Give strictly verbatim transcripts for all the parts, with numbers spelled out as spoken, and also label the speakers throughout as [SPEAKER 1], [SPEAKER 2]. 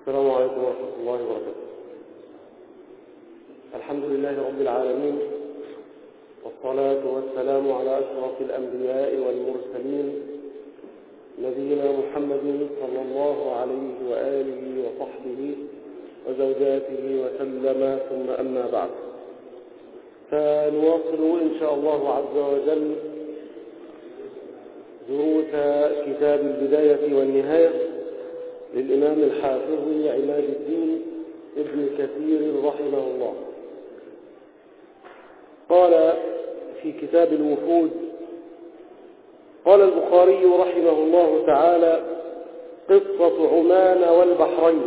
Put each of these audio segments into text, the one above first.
[SPEAKER 1] السلام عليكم ورحمة الله وبركاته. الحمد لله رب العالمين، والصلاة والسلام على أشرف الأنبياء والمرسلين نبينا محمد صلى الله عليه وآله وصحبه وزوجاته وسلم، ثم أما بعد، فنواصل إن شاء الله عز وجل دروس كتاب البداية والنهاية للإمام الحافظ عماد الدين ابن كثير رحمه الله. قال في كتاب الوفود: قال البخاري رحمه الله تعالى: قصة عمان والبحرين،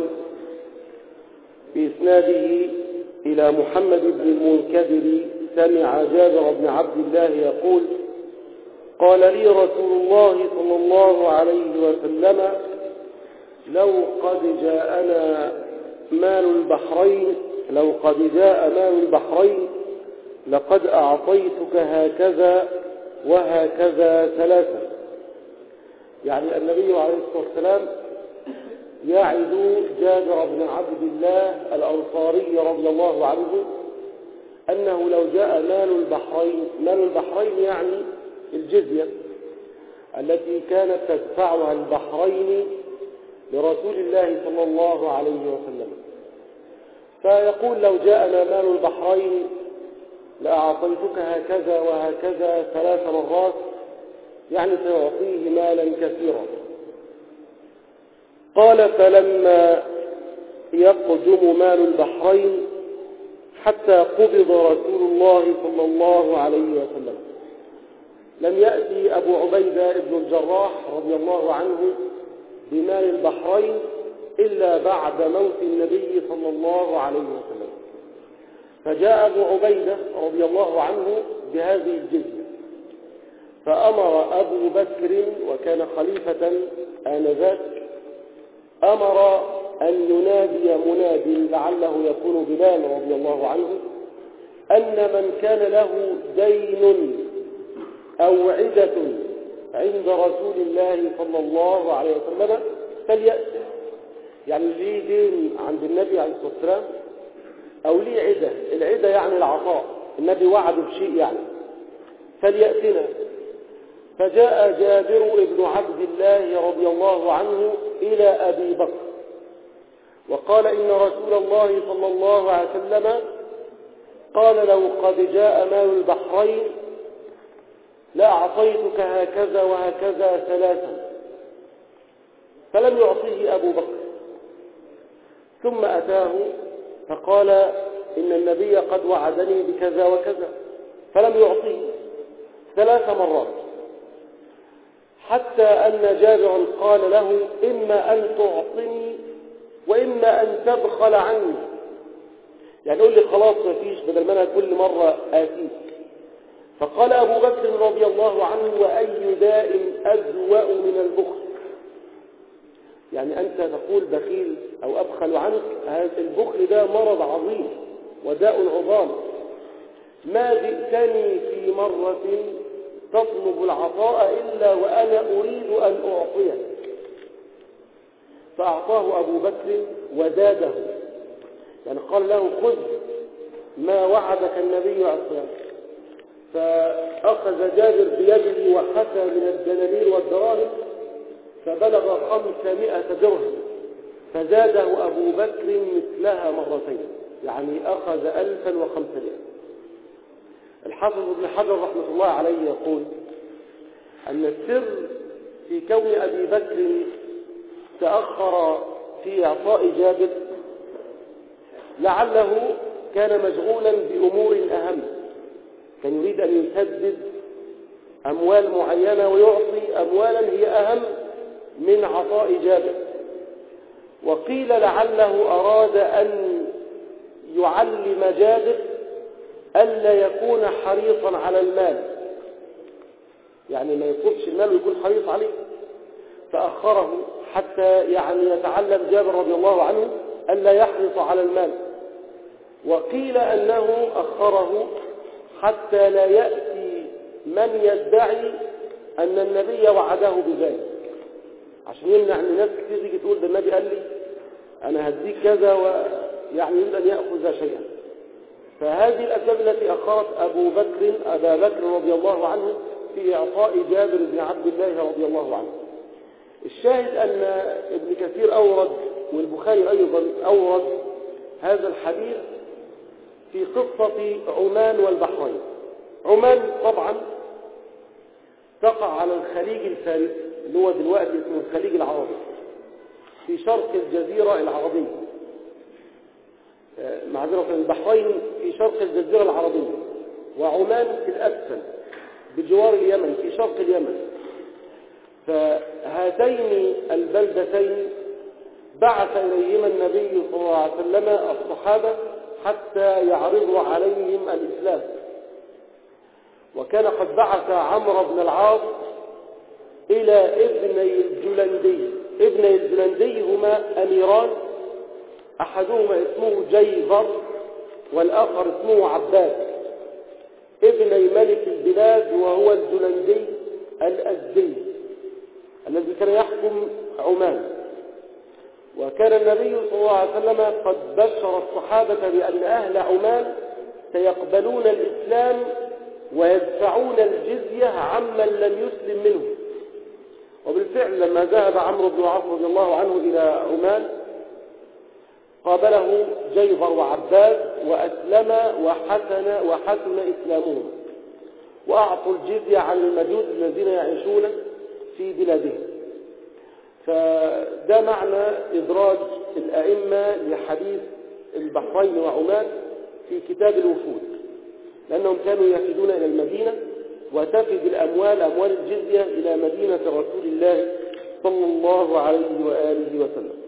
[SPEAKER 1] بإسناده إلى محمد بن المنكدر سمع جابر بن عبد الله يقول: قال لي رسول الله صلى الله عليه وسلم: لو قد جاءنا مال البحرين لو قد جاء مال البحرين لقد أعطيتك هكذا وهكذا ثلاثة. يعني النبي عليه الصلاة والسلام يعد جابر بن عبد الله الأنصاري رضي الله عنه أنه لو جاء مال البحرين مال البحرين يعني الجزية التي كانت تدفعها البحرين لرسول الله صلى الله عليه وسلم، فيقول: لو جاءنا مال البحرين لأعطيتك هكذا وهكذا ثلاث مرات، يعني سيعطيه مالا كثيرا. قال: فلما يقدم مال البحرين حتى قبض رسول الله صلى الله عليه وسلم، لم يأتي أبو عبيدة بن الجراح رضي الله عنه بمال البحرين إلا بعد موت النبي صلى الله عليه وسلم، فجاء أبو عبيدة رضي الله عنه بهذه الجزية، فأمر أبو بكر وكان خليفة آنذاك أمر أن ينادي مناد لعله يكون بلال رضي الله عنه أن من كان له دين أو عدة عند رسول الله صلى الله عليه وسلم فليأتي. يعني ليه دين عند النبي عليه الصلاة والسلام أو ليه عدة، العدة يعني العطاء، النبي وعد بشيء يعني، فليأتنا. فجاء جابر بن عبد الله رضي الله عنه إلى أبي بكر وقال: إن رسول الله صلى الله عليه وسلم قال: لو قد جاء مال البحرين لأعطيتك هكذا وهكذا ثلاثا. فلم يعطيه أبو بكر، ثم أتاه فقال: إن النبي قد وعدني بكذا وكذا، فلم يعطيه ثلاث مرات، حتى أن جابر قال له: إما أن تعطني وإما أن تبخل عني. يعني قول لي خلاص ما فيش، بدل ما أنا كل مرة آتيك. فقال أبو بكر رضي الله عنه: وأي داء أدوأ من البخل؟ يعني أنت تقول بخيل أو أبخل عنك، هذا البخل ده مرض عظيم وداء عظام. ما جئتني في مرة تطلب العطاء إلا وأنا أريد أن أعطيك. فأعطاه أبو بكر وزاده، يعني قال له: خذ ما وعدك النبي عليه الصلاة والسلام. فأخذ جابر بيده وحثى من الدنانير والدراهم فبلغ خمسمائة درهم، فزاده أبو بكر مثلها مرتين، يعني أخذ ألفا وخمسمائة. الحافظ ابن حجر رحمة الله عليه يقول أن السر في كون أبي بكر تأخر في إعطاء جابر لعله كان مشغولا بأمور أهم، كان يريد أن يسدد أموال معينة ويعطي أموالا هي أهم من عطاء جابر. وقيل لعله أراد أن يعلم جابر ألا يكون حريصا على المال، يعني ما يطلبش المال ويكون حريص عليه، فأخره حتى يعني يتعلم جابر رضي الله عنه ألا يحرص على المال. وقيل أنه أخره حتى لا يأتي من يدعي أن النبي وعده بذلك، عشان يمنع ان الناس كتير تيجي تقول ده النبي قال لي أنا هديك كذا، ويعني يريد أن يأخذ شيئا. فهذه الأسباب التي أخرت أبو بكر أبا بكر رضي الله عنه في إعطاء جابر بن عبد الله رضي الله عنه. الشاهد أن ابن كثير أورد والبخاري أيضا أورد هذا الحديث في قصة عمان والبحرين. عمان طبعا تقع على الخليج الفارسي اللي هو دلوقتي اسمه الخليج العربي في شرق الجزيرة العربية. معذرة، البحرين في شرق الجزيرة العربية، وعمان في الأسفل بجوار اليمن في شرق اليمن. فهاتين البلدتين بعث إليهما النبي صلى الله عليه وسلم الصحابة حتى يعرضوا عليهم الإسلام. وكان قد بعث عمرو بن العاص إلى ابني الجلندي. ابني الجلندي هما أميران، أحدهما اسمه جيفر والآخر اسمه عباد، ابني ملك البلاد وهو الجلندي الأزدي الذي كان يحكم عمان. وكان النبي صلى الله عليه وسلم قد بشر الصحابة بأن أهل عمان سيقبلون الإسلام ويدفعون الجزية عمن لم يسلم منه. وبالفعل لما ذهب عمرو بن العاص رضي الله عنه إلى عمان قابله جيفر وعباد وأسلم وحسن وحسن إسلامهم، وأعطوا الجزية عن المجوس الذين يعيشون في بلادهم. فده معنى إدراج الأئمة لحديث البحرين وعمان في كتاب الوفود، لأنهم كانوا يفدون إلى المدينة وتفد الأموال أموال الجزية إلى مدينة رسول الله صلى الله عليه وآله وسلم.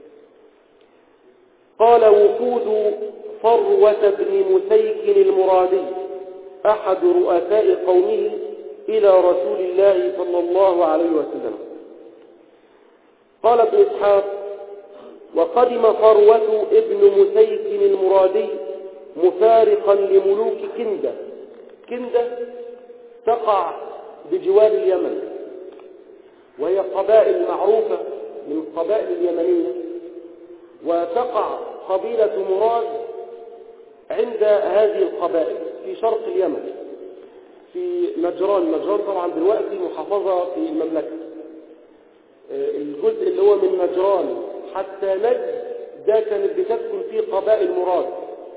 [SPEAKER 1] قال: وفود فروة بن مسيك المرادي أحد رؤساء قومه إلى رسول الله صلى الله عليه وسلم. قال ابن إسحاق: وقدم فروة ابن مسيك المرادي مفارقا لملوك كندة. كندة تقع بجوار اليمن، وهي قبائل معروفة من القبائل اليمنية، وتقع قبيلة مراد عند هذه القبائل في شرق اليمن في نجران. نجران طبعا دلوقتي محافظة في المملكة. الجزء اللي هو من نجران حتى نجد ده كانت بتسكن فيه قبائل مراد.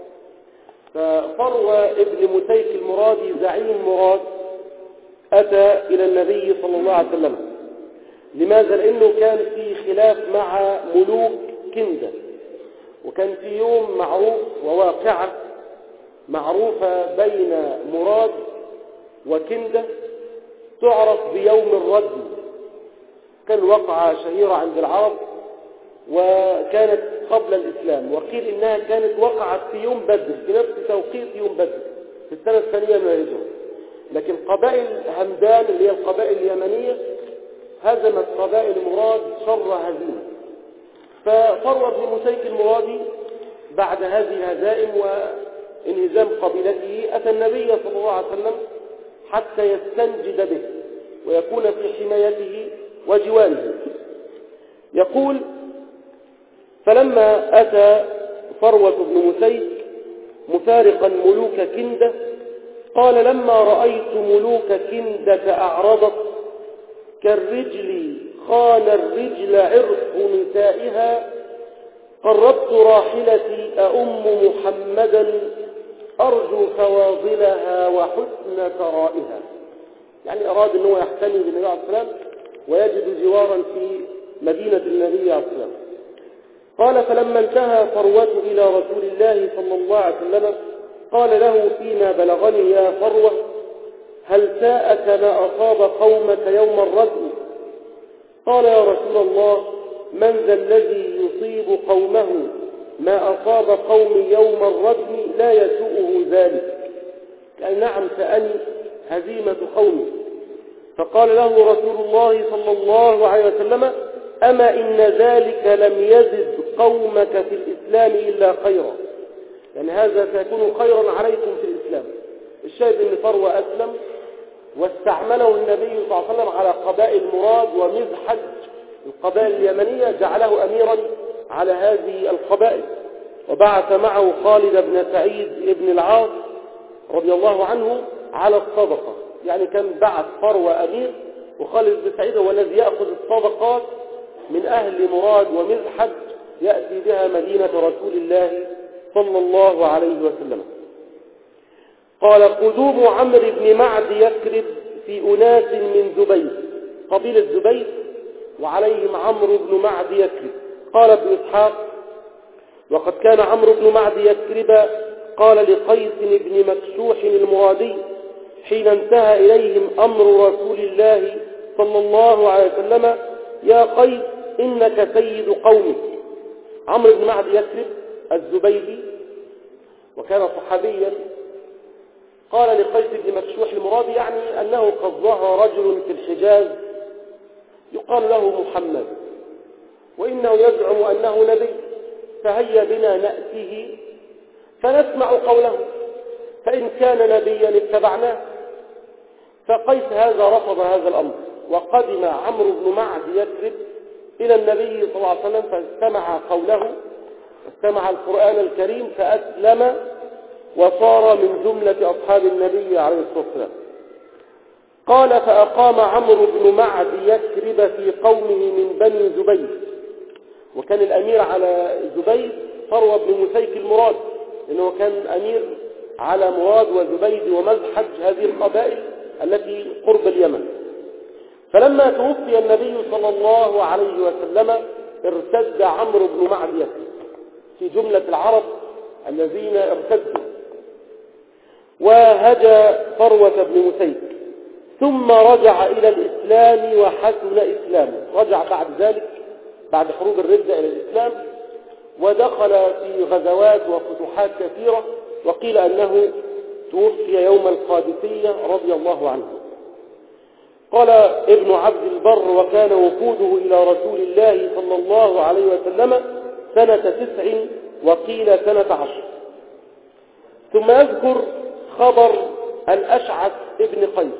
[SPEAKER 1] ففروة ابن مسيك المرادي زعيم مراد أتى إلى النبي صلى الله عليه وسلم. لماذا؟ لأنه كان في خلاف مع ملوك كندة، وكان في يوم معروف وواقعة معروفة بين مراد وكندة تعرف بيوم الردم. كان وقعة شهيرة عند العرب وكانت قبل الإسلام، وقيل إنها كانت وقعت في يوم بدر في نفس توقيت يوم بدر في السنة الثانية من الهجرة. لكن قبائل همدان اللي هي القبائل اليمنية هزمت قبائل مراد شر هزيمة. ففروة بن مسيك المرادي بعد هذه الهزائم وانهزام قبيلته أتى النبي صلى الله عليه وسلم حتى يستنجد به ويكون في حمايته وجواره. يقول: فلما أتى فروة بن مسيك مفارقا ملوك كندة قال: لما رأيت ملوك كندة أعرضت كالرجل خان الرجل عرق نسائها قربت راحلتي أؤم محمدا أرجو فواضلها وحسن ثرائها. يعني أراد أنه يحتمي بالنبي عليه الصلاة والسلام ويجد جوارا في مدينة النبي عليه الصلاة والسلام. قال: فلما انتهى فروة إلى رسول الله صلى الله عليه وسلم قال له: فيما بلغني يا فروة هل ساءك ما أصاب قومك يوم الردم؟ قال: يا رسول الله، من ذا الذي يصيب قومه ما أصاب قومي يوم الردم لا يسوءه ذلك؟ قال: نعم سأني هزيمة قومي. فقال له رسول الله صلى الله عليه وسلم: أما إن ذلك لم يزد قومك في الإسلام إلا خيرا، يعني هذا سيكون خيرا عليكم في الإسلام. الشاهد أن فروة أسلم واستعمله النبي صلى الله عليه وسلم على قبائل مراد ومزحج القبائل اليمنية، جعله أميرا على هذه القبائل، وبعث معه خالد بن سعيد بن العاص رضي الله عنه على الصدقة. يعني كان بعث فروة أمير، وخالد بن سعيد هو الذي يأخذ الصدقات من أهل مراد ومزحج يأتي بها مدينة رسول الله صلى الله عليه وسلم. قال: قدوم عمرو بن معد يكرب في أناس من زبيد، قبيلة زبيد وعليهم عمرو بن معد يكرب. قال ابن إسحاق: وقد كان عمرو بن معد يكرب قال لقيس بن مكشوح المرادي حين انتهى إليهم أمر رسول الله صلى الله عليه وسلم: يا قيس إنك سيد قومك. عمرو بن معد يكرب الزبيدي وكان صحابيا، قال لقيس بن مكشوح المرادي يعني أنه قد ظهر رجل في الحجاز يقال له محمد، وإنه يزعم أنه نبي، فهيا بنا نأتيه فنسمع قوله، فإن كان نبيا اتبعناه. فقيس هذا رفض هذا الأمر، وقدم عمرو بن معد يكرب إلى النبي صلى الله عليه وسلم فاستمع قوله، استمع القرآن الكريم، فأسلم وصار من جملة أصحاب النبي عليه الصلاة والسلام. قال: فأقام عمرو بن معد يكرب في قومه من بني زبيد، وكان الأمير على زبيد فروة بن مسيك المراد، لأنه كان أمير على مراد وزبيد ومزحج هذه القبائل التي قرب اليمن. فلما توفي النبي صلى الله عليه وسلم ارتد عمرو بن معد يكرب في جملة العرب الذين ارتدوا، وهجى فروة بن مسيك، ثم رجع إلى الإسلام وحسن إسلامه. رجع بعد ذلك بعد حروب الردة إلى الإسلام، ودخل في غزوات وفتوحات كثيرة، وقيل أنه توفي يوم القادسية رضي الله عنه. قال ابن عبد البر: وكان وفوده إلى رسول الله صلى الله عليه وسلم سنة تسع وقيل سنة عشر. ثم يذكر خبر الأشعث ابن قيس،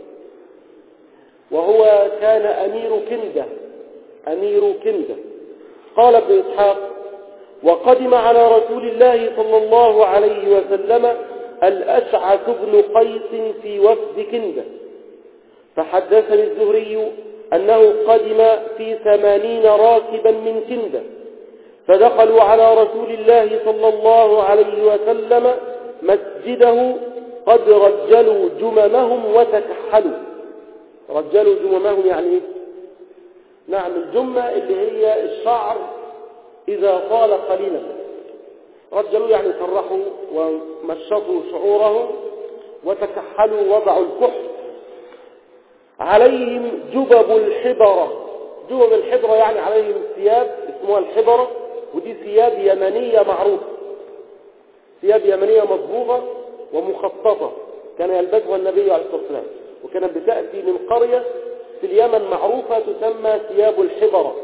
[SPEAKER 1] وهو كان أمير كندة أمير كندة. قال ابن إسحاق: وقدم على رسول الله صلى الله عليه وسلم الأشعث بن قيس في وفد كندة، فحدثني الزهري أنه قدم في ثمانين راكبا من كندة، فدخلوا على رسول الله صلى الله عليه وسلم مسجده قد رجلوا جممهم وتكحلوا. رجلوا جممهم يعني ايه؟ نعم، الجمة اللي هي الشعر إذا طال قليلا. رجلوا يعني سرحوا ومشطوا شعورهم، وتكحلوا وضعوا الكحل. عليهم جبب الحبرة. جبب الحبرة يعني عليهم ثياب اسمها الحبرة، ودي ثياب يمنية معروفة، ثياب يمنية مصبوغة ومخططة كان يلبسها النبي عليه الصلاة والسلام، وكانت بتأتي من قرية في اليمن معروفة تسمى ثياب الحبرة.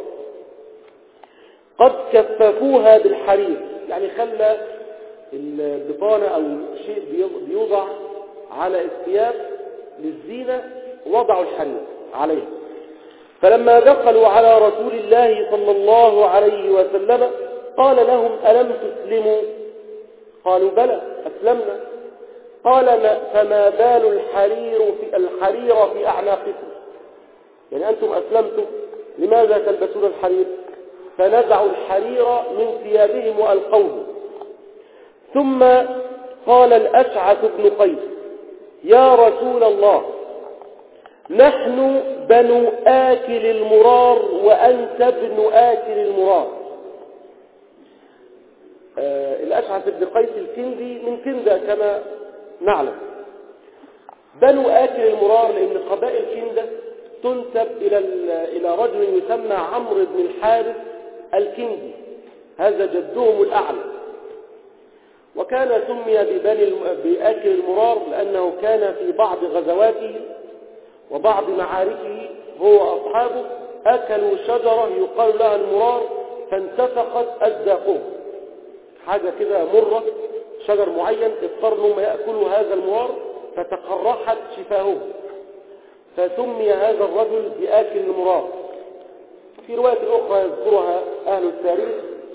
[SPEAKER 1] قد كففوها بالحرير، يعني خلى البطانة أو شيء بيوضع على الثياب للزينة وضعوا الحرير عليها. فلما دخلوا على رسول الله صلى الله عليه وسلم قال لهم: ألم تسلموا؟ قالوا: بلى أسلمنا. قال: فما بال الحرير في الحرير في أعناقكم؟ يعني أنتم أسلمتم، لماذا تلبسون الحرير؟ فنزعوا الحرير من ثيابهم وألقوه. ثم قال الأشعث بن قيس: يا رسول الله، نحن بنو آكل المرار وأنت ابن آكل المرار. آه الأشعث بن قيس الكندي من كندة كما نعلم. بنو آكل المرار لأن قبائل كندة تنسب إلى إلى رجل يسمى عمرو بن الحارث الكندي، هذا جدهم الأعلى. وكان سمي ببني بآكل المرار لأنه كان في بعض غزواته وبعض معاركه هو وأصحابه أكلوا شجرة يقال لها المرار فانتفقت أجزاؤهم، حاجة كده مرة، شجر معين اضطروا هم يأكلوا هذا المرار فتقرحت شفاههم، فسمي هذا الرجل بآكل المرار. في رواية أخرى يذكرها أهل التاريخ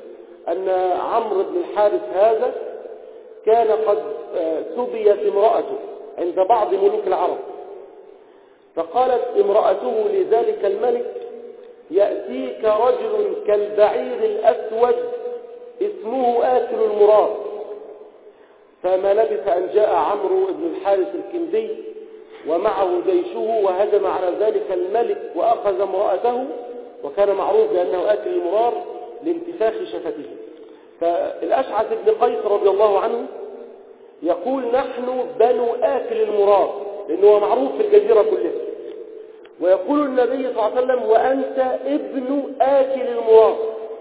[SPEAKER 1] أن عمرو بن الحارث هذا كان قد سبيت امرأته عند بعض ملوك العرب، فقالت امرأته لذلك الملك: يأتيك رجل كالبعير الأسود اسمه آكل المراد. فما لبث أن جاء عمرو بن الحارث الكندي ومعه جيشه وهجم على ذلك الملك وأخذ امرأته، وكان معروف بأنه آكل المرار لانتفاخ شفته. فالأشعث بن قيس رضي الله عنه يقول: نحن بنو آكل المرار، لأنه معروف في الجزيرة كلها. ويقول النبي صلى الله عليه وسلم: وأنت ابن آكل المرار،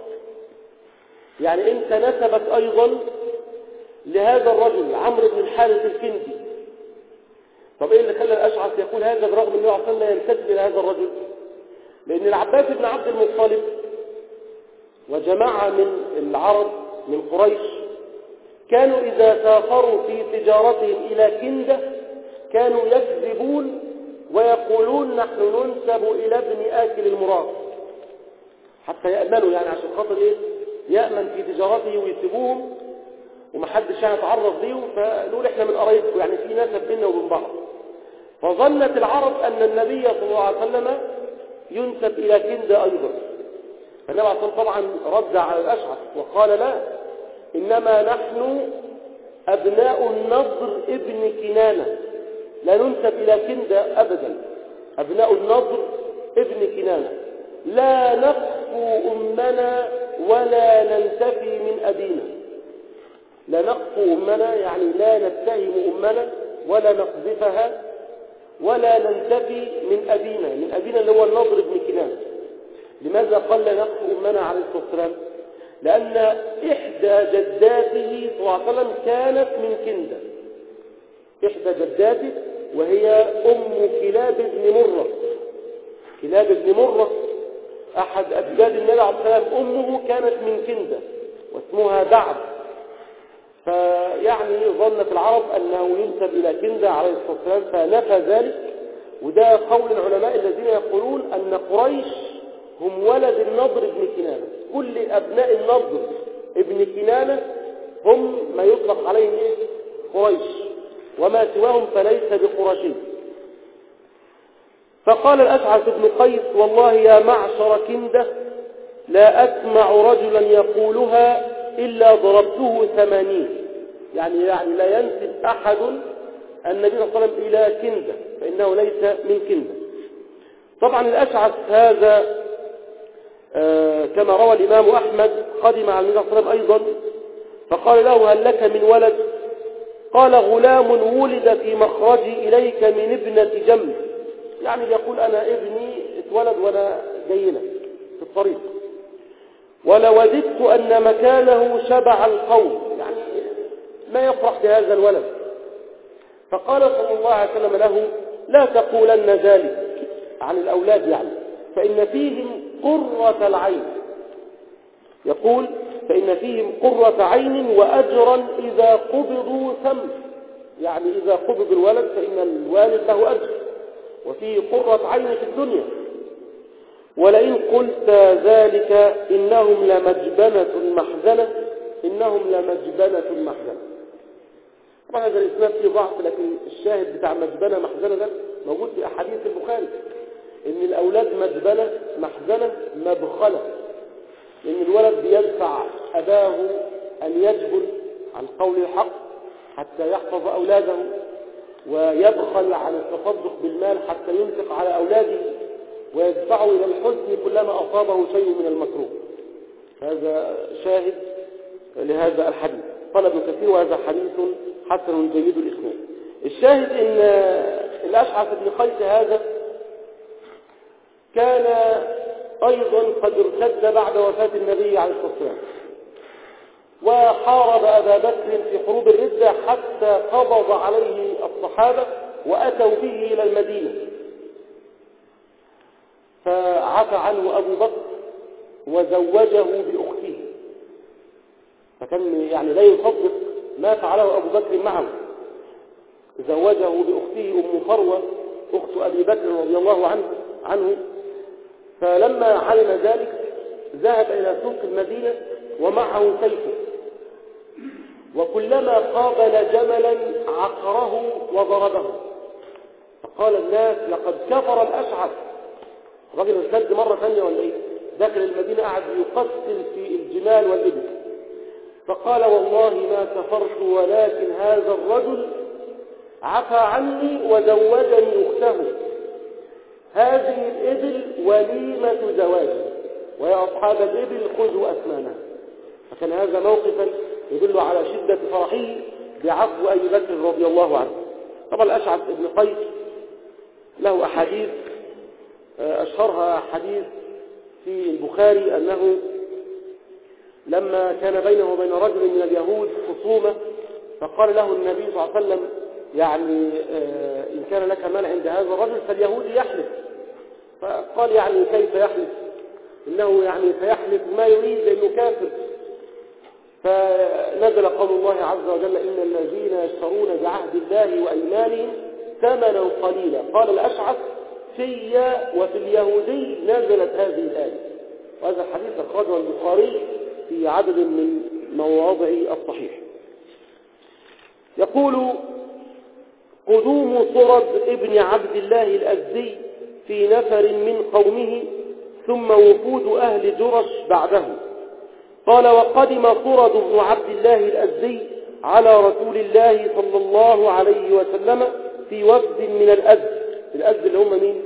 [SPEAKER 1] يعني أنت نسبت أيضا لهذا الرجل عمرو بن الحارث الكندي. طب إيه اللي خلى الأشعث يقول هذا برغم أنه أصلا لا ينتسب إلى هذا الرجل؟ لأن العباس بن عبد المطلب وجماعة من العرب من قريش كانوا إذا سافروا في تجارتهم إلى كندة كانوا يكذبون ويقولون: نحن ننسب إلى ابن آكل المراد، حتى يأمنوا، يعني عشان خاطر إيه؟ يأمن في تجارته ويسيبوهم ومحدش يعني يتعرض ليهم، فنقول إحنا من قرايبكم، يعني في نسب بيننا وبين بعض. فظنت العرب أن النبي صلى الله عليه وسلم ينسب إلى كندة أيضا. فالنبي عليه الصلاة والسلام طبعا رد على الأشعث وقال: لا، إنما نحن أبناء النضر ابن كنانة، لا ننسب إلى كندة أبدا، أبناء النضر ابن كنانة، لا نقفو أمنا ولا ننتفي من أبينا. لا نقفو أمنا يعني لا نتهم أمنا ولا نقذفها ولا ننتفي من أبينا، من أبينا اللي هو النضر ابن كنانة. لماذا قال لا نقفو أمنا عليه الصلاة والسلام؟ لأن إحدى جداته صلى الله عليه وسلم كانت من كندة، إحدى جداته وهي أم كلاب بن مرة. كلاب بن مرة أحد أجداد النبي عليه الصلاة والسلام، أمه كانت من كندة واسمها دعب. فيعني ظنت العرب أنه ينسب إلى كندة عليه الصلاة والسلام، فنفى ذلك. وده قول العلماء الذين يقولون أن قريش هم ولد النضر ابن كنانة، كل أبناء النضر ابن كنانة هم ما يطلق عليهم إيه؟ قريش، وما سواهم فليس بقرشي. فقال الأشعث بن قيس: والله يا معشر كندة لا أسمع رجلا يقولها إلا ضربته ثمانين. يعني يعني لا ينسب أحد النبي صلى الله عليه وسلم إلى كندة، فإنه ليس من كندة. طبعا الأشعث هذا آه كما روى الإمام أحمد قدم على النبي صلى الله عليه وسلم أيضا، فقال له: هل لك من ولد؟ قال: غلام ولد في مخرجي إليك من ابنة جمل. يعني يقول أنا ابني اتولد وأنا جاي لك في الطريق. ولوددت أن مكانه شبع القوم، يعني ما يفرح بهذا الولد. فقال صلى الله عليه وسلم له: لا تقولن ذلك عن الأولاد، يعني فإن فيهم قرة العين. يقول: فإن فيهم قرة عين وأجرا إذا قبضوا ثم، يعني إذا قبض الولد فإن الوالد له أجر وفيه قرة عين في الدنيا. ولئن قلت ذلك إنهم لمجبنة محزنة، إنهم لمجبنة محزنة. طبعا هذا الإسناد فيه ضعف، لكن الشاهد بتاع مجبنة محزنة ده موجود في أحاديث البخاري، إن الأولاد مجبنة محزنة مبخلة، لأن الولد بيدفع أباه أن يجبن عن قول الحق حتى يحفظ أولاده، ويبخل عن التصدق بالمال حتى ينفق على أولاده، ويدفعه إلى الحزن كلما أصابه شيء من المكروه. هذا شاهد لهذا الحديث. قال ابن كثير: وهذا حديث حسن جيد الإسناد. الشاهد إن الأشعث بن قيس هذا كان أيضا قد ارتد بعد وفاة النبي عليه الصلاة والسلام، وحارب أبا بكر في حروب الردة حتى قبض عليه الصحابة وأتوا به إلى المدينة، فعفى عنه أبو بكر وزوجه بأخته. فكان يعني لا يصدق ما فعله أبو بكر معه، زوجه بأخته أم فروة أخت أبي بكر رضي الله عنه عنه فلما علم ذلك ذهب إلى سوق المدينة ومعه سيفه، وكلما قابل جملا عقره وضربه. فقال الناس لقد كفر الأشعث. الراجل ارتد مرة ثانية ولا ايه؟ داخل المدينة قعد يقتل في الجمال والإبل. فقال والله ما كفرت، ولكن هذا الرجل عفى عني وزوجني أخته، هذه الإبل وليمة زواجي، ويا أصحاب الإبل خذوا أثمانها. فكان هذا موقفا يدل على شدة فرحه بعفو أبي بكر رضي الله عنه. طبعا الأشعث بن قيس له أحاديث، أشهرها حديث في البخاري أنه لما كان بينه وبين رجل من اليهود خصومة، فقال له النبي صلى الله عليه وسلم يعني إن كان لك مال عند هذا الرجل فاليهودي يحلف. فقال يعني كيف يحلف؟ إنه يعني سيحلف ما يريد لأنه كافر. فنزل قول الله عز وجل إن الذين يشترون بعهد الله وأيمانهم ثمنا قليلا. قال الأشعث في وفي اليهودي نزلت هذه الآية. وهذا الحديث أخرجه البخاري في عدد من مواضع الصحيح. يقول قدوم صرد ابن عبد الله الأزدي في نفر من قومه ثم وفود أهل جرش بعده. قال وقدم صرد بن عبد الله الأزدي على رسول الله صلى الله عليه وسلم في وفد من الأزد. الأزد اللي هم مين؟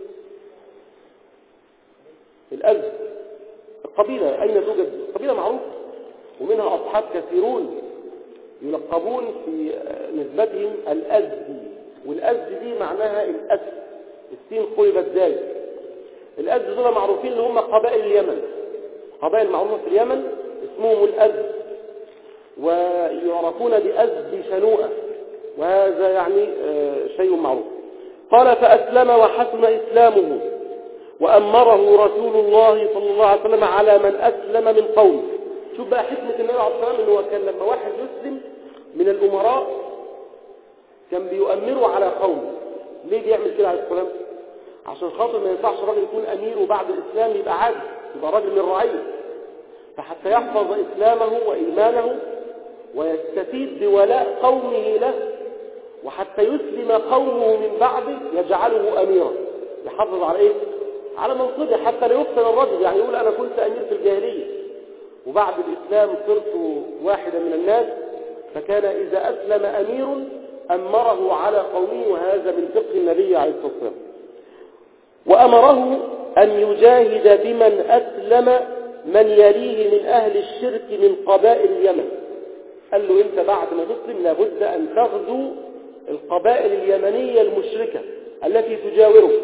[SPEAKER 1] الأزد القبيلة. أين توجد؟ قبيلة معروفة ومنها أصحاب كثيرون يلقبون في نسبتهم الأزدي، والأزد دي معناها الأسد، السين قلبت ذلك. الأزد دول معروفين اللي هم قبائل اليمن، قبائل معروفة في اليمن اسمهم الأزد، ويعرفون بأزد شنوءة، وهذا يعني شيء معروف. قال فأسلم وحسن إسلامه وأمره رسول الله صلى الله عليه وسلم على من أسلم من قومه. شوف بقى حكمة النبي عليه الصلاة والسلام، إنه كان لما واحد يسلم من الأمراء كان بيؤمره على قومه. ليه بيعمل كده عليه السلام؟ عشان خاطر ما ينفعش راجل يكون أمير وبعد الإسلام يبقى عادي، يبقى راجل من الرعية. فحتى يحفظ إسلامه وإيمانه ويستفيد بولاء قومه له، وحتى يسلم قومه من بعده يجعله أميرا، يحافظ على إيه؟ على منصبه، حتى لا يفتن الرجل. يعني يقول أنا كنت أمير في الجاهلية وبعد الإسلام صرت واحدا من الناس، فكان إذا أسلم أمير أمره على قومه، وهذا من فقه النبي عليه الصلاة والسلام. وأمره أن يجاهد بمن أسلم من يليه من أهل الشرك من قبائل اليمن. قال له أنت بعد ما تسلم لابد أن تغزو القبائل اليمنية المشركة التي تجاورك.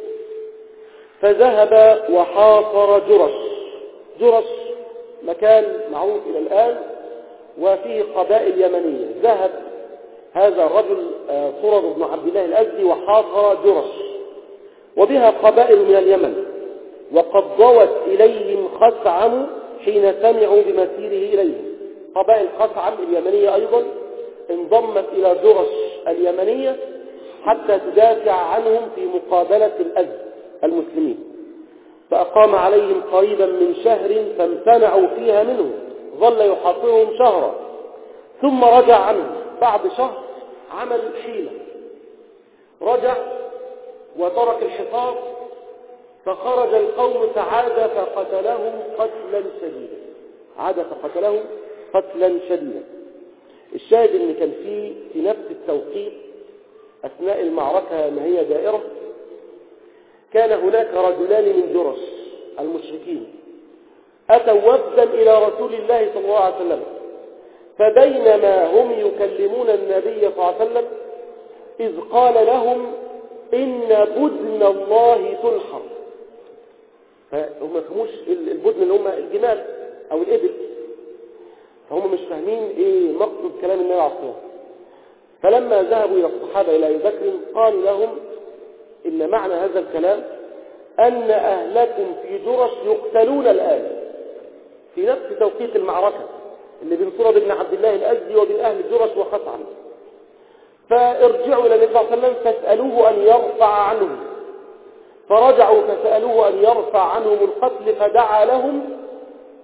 [SPEAKER 1] فذهب وحاصر جرش. جرش مكان معروف إلى الآن وفيه قبائل يمنية. ذهب هذا الرجل صرد بن عبد الله الأزدي وحاصر جرش، وبها قبائل من اليمن، وقد ضوت إليهم خثعم حين سمعوا بمسيره إليهم. قبائل خثعم اليمنية أيضا انضمت إلى جرش اليمنية حتى تدافع عنهم في مقابلة الأزد المسلمين. فأقام عليهم قريبا من شهر فامتنعوا فيها منه، ظل يحاصرهم شهرا ثم رجع عنهم. بعد شهر عمل حيلة، رجع وترك الحصار، فخرج القوم فعاد فقتلهم قتلا شديدا. عاد فقتلهم قتلا شديدا. الشاهد ان كان في في نفس التوقيت اثناء المعركة ما هي دائرة، كان هناك رجلان من جرش المشركين أتوا وفدا إلى رسول الله صلى الله عليه وسلم، فبينما هم يكلمون النبي صلى الله عليه وسلم إذ قال لهم إن بدن الله تنحر. فهم ما فهموش البدن اللي هم الجمال أو الإبل، فهم مش فاهمين إيه مقصد كلام النبي عليه الصلاة والسلام. فلما ذهبوا إلى الصحابة إلى أبي بكر قال لهم إن معنى هذا الكلام أن أهلكم في جرش يقتلون الآن في نفس توقيت المعركة اللي بين صرد بن عبد الله الأزدي وبين أهل جرش وخثعم. فارجعوا إلى النبي صلى الله عليه وسلم فاسألوه أن يرفع عنهم. فرجعوا فسألوه أن يرفع عنهم القتل، فدعا لهم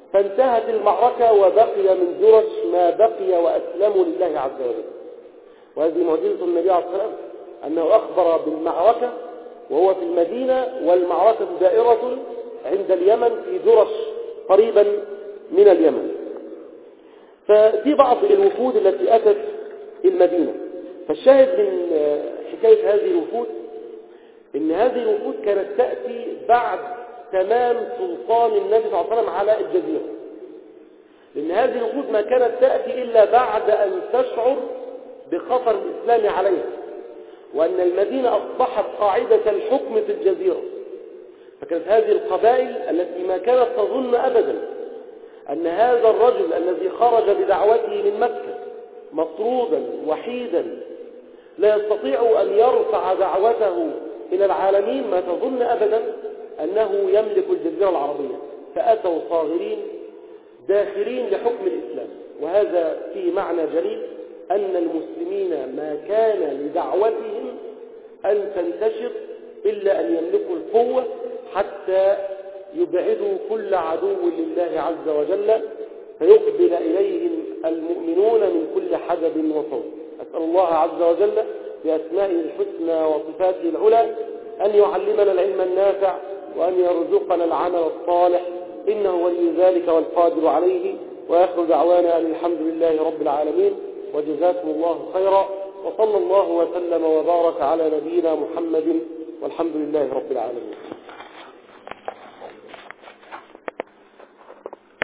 [SPEAKER 1] فانتهت المعركة وبقي من جرش ما بقي وأسلموا لله عز وجل. وهذه معجزة النبي عليه الصلاة والسلام أنه أخبر بالمعركة وهو في المدينة والمعركة دائرة عند اليمن في جرش قريبا من اليمن. فدي بعض الوفود التي أتت المدينة. فالشاهد من حكاية هذه الوفود إن هذه الوفود كانت تأتي بعد تمام سلطان النبي صلى الله عليه وسلم على الجزيرة، لأن هذه الوفود ما كانت تأتي إلا بعد أن تشعر بخطر الإسلام عليها، وأن المدينة أصبحت قاعدة الحكم في الجزيرة. فكانت هذه القبائل التي ما كانت تظن أبدا أن هذا الرجل الذي خرج بدعوته من مكة مطرودا وحيدا لا يستطيع أن يرفع دعوته إلى العالمين، ما تظن أبدا أنه يملك الجزيرة العربية. فأتوا صاغرين داخلين لحكم الإسلام. وهذا فيه معنى جليل أن المسلمين ما كان لدعوتهم أن تنتشر إلا أن يملكوا القوة حتى يبعدوا كل عدو لله عز وجل، فيقبل إليهم المؤمنون من كل حدب وصوب. أسأل الله عز وجل بأسمائه الحسنى وصفاته العلى أن يعلمنا العلم النافع وأن يرزقنا العمل الصالح، إنه ولي ذلك والقادر عليه. وآخر دعوانا أن الحمد لله رب العالمين، وجزاكم الله خيرا، وصلى الله وسلم وبارك على نبينا محمد، والحمد لله رب العالمين.